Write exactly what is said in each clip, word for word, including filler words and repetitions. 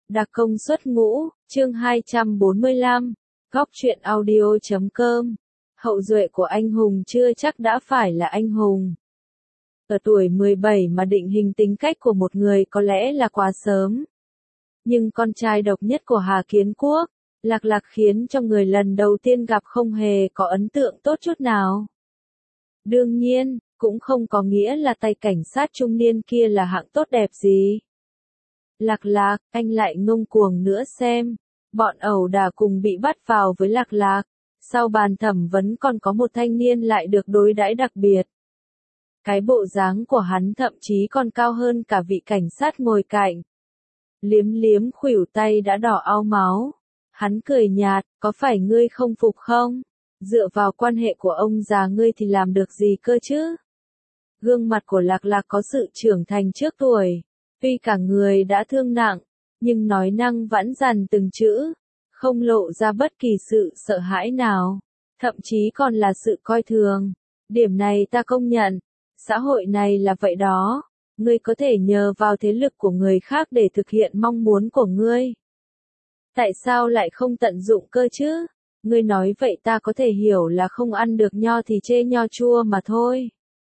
Đặc công suất ngũ, chương hai trăm bốn mươi lăm, góc truyện audio chấm com. Hậu duệ của anh hùng chưa chắc đã phải là anh hùng. Ở tuổi mười bảy mà định hình tính cách của một người có lẽ là quá sớm. Nhưng con trai độc nhất của Hà Kiến Quốc, Lạc Lạc khiến cho người lần đầu tiên gặp không hề có ấn tượng tốt chút nào. Đương nhiên, cũng không có nghĩa là tay cảnh sát trung niên kia là hạng tốt đẹp gì. Lạc Lạc, anh lại ngông cuồng nữa xem. Bọn ẩu đả cùng bị bắt vào với Lạc Lạc. Sau bàn thẩm vấn còn có một thanh niên lại được đối đãi đặc biệt. Cái bộ dáng của hắn thậm chí còn cao hơn cả vị cảnh sát ngồi cạnh. Liếm liếm khuỷu tay đã đỏ au máu. Hắn cười nhạt, có phải ngươi không phục không? Dựa vào quan hệ của ông già ngươi thì làm được gì cơ chứ? Gương mặt của Lạc Lạc có sự trưởng thành trước tuổi. Tuy cả người đã thương nặng, nhưng nói năng vãn dằn từng chữ, không lộ ra bất kỳ sự sợ hãi nào, thậm chí còn là sự coi thường. Điểm này ta công nhận, xã hội này là vậy đó, ngươi có thể nhờ vào thế lực của người khác để thực hiện mong muốn của ngươi. Tại sao lại không tận dụng cơ chứ? Ngươi nói vậy ta có thể hiểu là không ăn được nho thì chê nho chua mà thôi.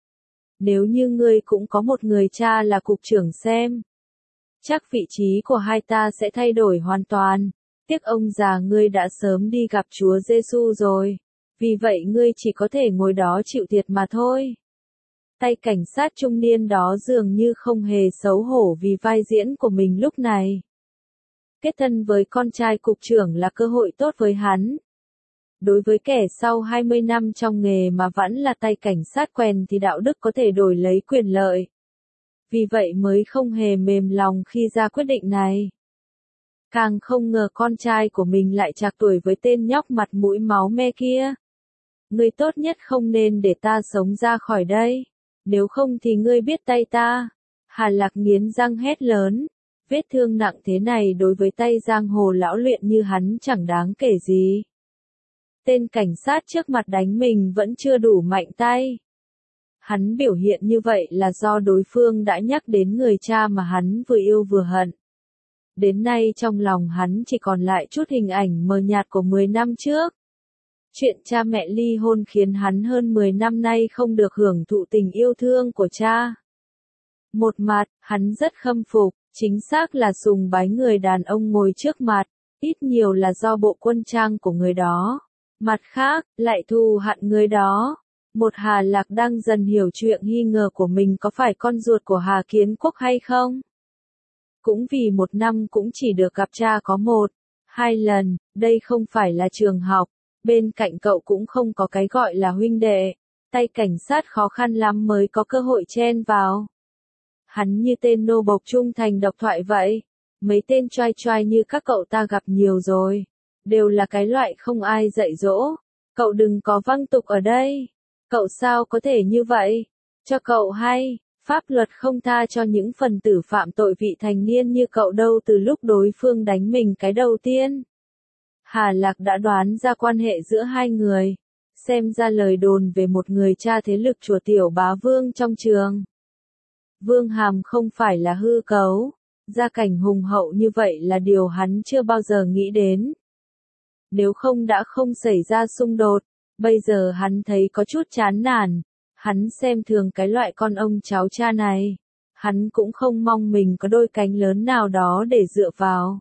Nếu như ngươi cũng có một người cha là cục trưởng xem, chắc vị trí của hai ta sẽ thay đổi hoàn toàn. Tiếc ông già ngươi đã sớm đi gặp Chúa Giêsu rồi, vì vậy ngươi chỉ có thể ngồi đó chịu thiệt mà thôi. Tay cảnh sát trung niên đó dường như không hề xấu hổ vì vai diễn của mình lúc này. Kết thân với con trai cục trưởng là cơ hội tốt với hắn. Đối với kẻ sau hai mươi năm trong nghề mà vẫn là tay cảnh sát quen thì đạo đức có thể đổi lấy quyền lợi. Vì vậy mới không hề mềm lòng khi ra quyết định này. Càng không ngờ con trai của mình lại trạc tuổi với tên nhóc mặt mũi máu me kia. Ngươi tốt nhất không nên để ta sống ra khỏi đây. Nếu không thì ngươi biết tay ta. Hà Lạc nghiến răng hét lớn. Vết thương nặng thế này đối với tay giang hồ lão luyện như hắn chẳng đáng kể gì. Tên cảnh sát trước mặt đánh mình vẫn chưa đủ mạnh tay. Hắn biểu hiện như vậy là do đối phương đã nhắc đến người cha mà hắn vừa yêu vừa hận. Đến nay trong lòng hắn chỉ còn lại chút hình ảnh mờ nhạt của mười năm trước. Chuyện cha mẹ ly hôn khiến hắn hơn mười năm nay không được hưởng thụ tình yêu thương của cha. Một mặt, hắn rất khâm phục, chính xác là sùng bái người đàn ông ngồi trước mặt, ít nhiều là do bộ quân trang của người đó. Mặt khác, lại thù hận người đó. Một Hà Lạc đang dần hiểu chuyện nghi ngờ của mình có phải con ruột của Hà Kiến Quốc hay không. Cũng vì một năm cũng chỉ được gặp cha có một, hai lần, đây không phải là trường học, bên cạnh cậu cũng không có cái gọi là huynh đệ, tay cảnh sát khó khăn lắm mới có cơ hội chen vào. Hắn như tên nô bộc trung thành độc thoại vậy, mấy tên choai choai như các cậu ta gặp nhiều rồi, đều là cái loại không ai dạy dỗ, cậu đừng có văng tục ở đây. Cậu sao có thể như vậy? Cho cậu hay, pháp luật không tha cho những phần tử phạm tội vị thành niên như cậu đâu từ lúc đối phương đánh mình cái đầu tiên. Hà Lạc đã đoán ra quan hệ giữa hai người, xem ra lời đồn về một người cha thế lực chùa Tiểu Bá Vương trong trường. Vương Hàm không phải là hư cấu, gia cảnh hùng hậu như vậy là điều hắn chưa bao giờ nghĩ đến. Nếu không đã không xảy ra xung đột. Bây giờ hắn thấy có chút chán nản, hắn xem thường cái loại con ông cháu cha này, hắn cũng không mong mình có đôi cánh lớn nào đó để dựa vào.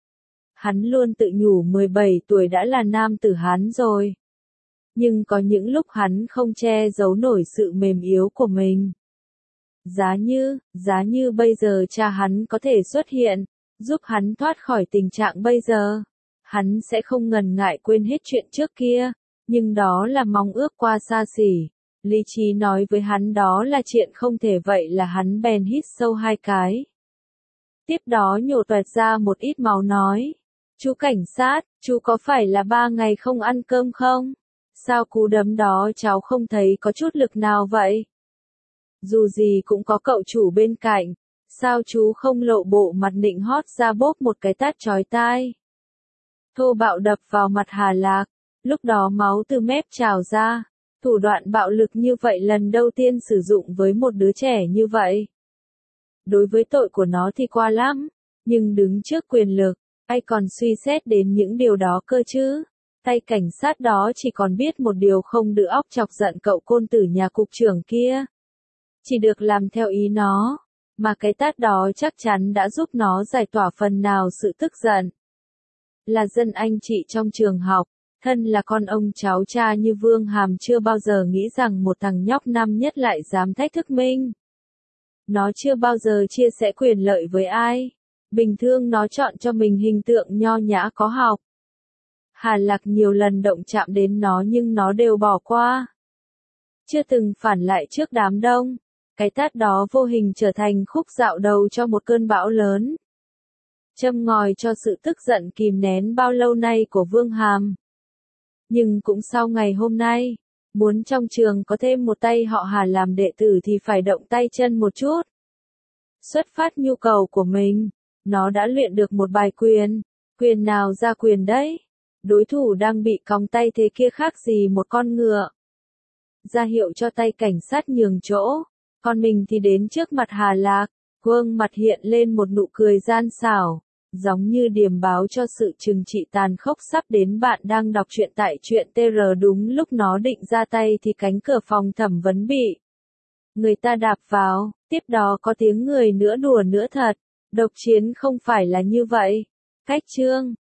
Hắn luôn tự nhủ mười bảy tuổi đã là nam tử Hán rồi. Nhưng có những lúc hắn không che giấu nổi sự mềm yếu của mình. Giá như, giá như bây giờ cha hắn có thể xuất hiện, giúp hắn thoát khỏi tình trạng bây giờ, hắn sẽ không ngần ngại quên hết chuyện trước kia. Nhưng đó là mong ước qua xa xỉ. Lý trí nói với hắn đó là chuyện không thể vậy là hắn bèn hít sâu hai cái. Tiếp đó nhổ toẹt ra một ít máu nói. Chú cảnh sát, chú có phải là ba ngày không ăn cơm không? Sao cú đấm đó cháu không thấy có chút lực nào vậy? Dù gì cũng có cậu chủ bên cạnh. Sao chú không lộ bộ mặt nịnh hót ra bốp một cái tát chói tai? Thô bạo đập vào mặt Hà Lạc. Lúc đó máu từ mép trào ra, thủ đoạn bạo lực như vậy lần đầu tiên sử dụng với một đứa trẻ như vậy. Đối với tội của nó thì qua lắm, Nhưng đứng trước quyền lực, ai còn suy xét đến những điều đó cơ chứ? Tay cảnh sát đó chỉ còn biết một điều không được óc chọc giận cậu côn tử nhà cục trưởng kia. Chỉ được làm theo ý nó, mà cái tát đó chắc chắn đã giúp nó giải tỏa phần nào sự tức giận. Là dân anh chị trong trường học, thân là con ông cháu cha như Vương Hàm chưa bao giờ nghĩ rằng một thằng nhóc năm nhất lại dám thách thức mình. Nó chưa bao giờ chia sẻ quyền lợi với ai. Bình thường nó chọn cho mình hình tượng nho nhã có học. Hà Lạc nhiều lần động chạm đến nó nhưng nó đều bỏ qua. Chưa từng phản lại trước đám đông. Cái tát đó vô hình trở thành khúc dạo đầu cho một cơn bão lớn. Châm ngòi cho sự tức giận kìm nén bao lâu nay của Vương Hàm. Nhưng cũng sau ngày hôm nay, muốn trong trường có thêm một tay họ Hà làm đệ tử thì phải động tay chân một chút. Xuất phát nhu cầu của mình, nó đã luyện được một bài quyền. Quyền nào ra quyền đấy? Đối thủ đang bị còng tay thế kia khác gì một con ngựa. Ra hiệu cho tay cảnh sát nhường chỗ, còn mình thì đến trước mặt Hà Lạc, gương mặt hiện lên một nụ cười gian xảo, giống như điềm báo cho sự trừng trị tàn khốc sắp đến. Bạn đang đọc truyện tại truyện tê rờ. Đúng lúc nó định ra tay thì cánh cửa phòng thẩm vấn bị người ta đạp vào, tiếp đó có tiếng người nữa đùa nữa thật. Độc chiến không phải là như vậy. Cách chương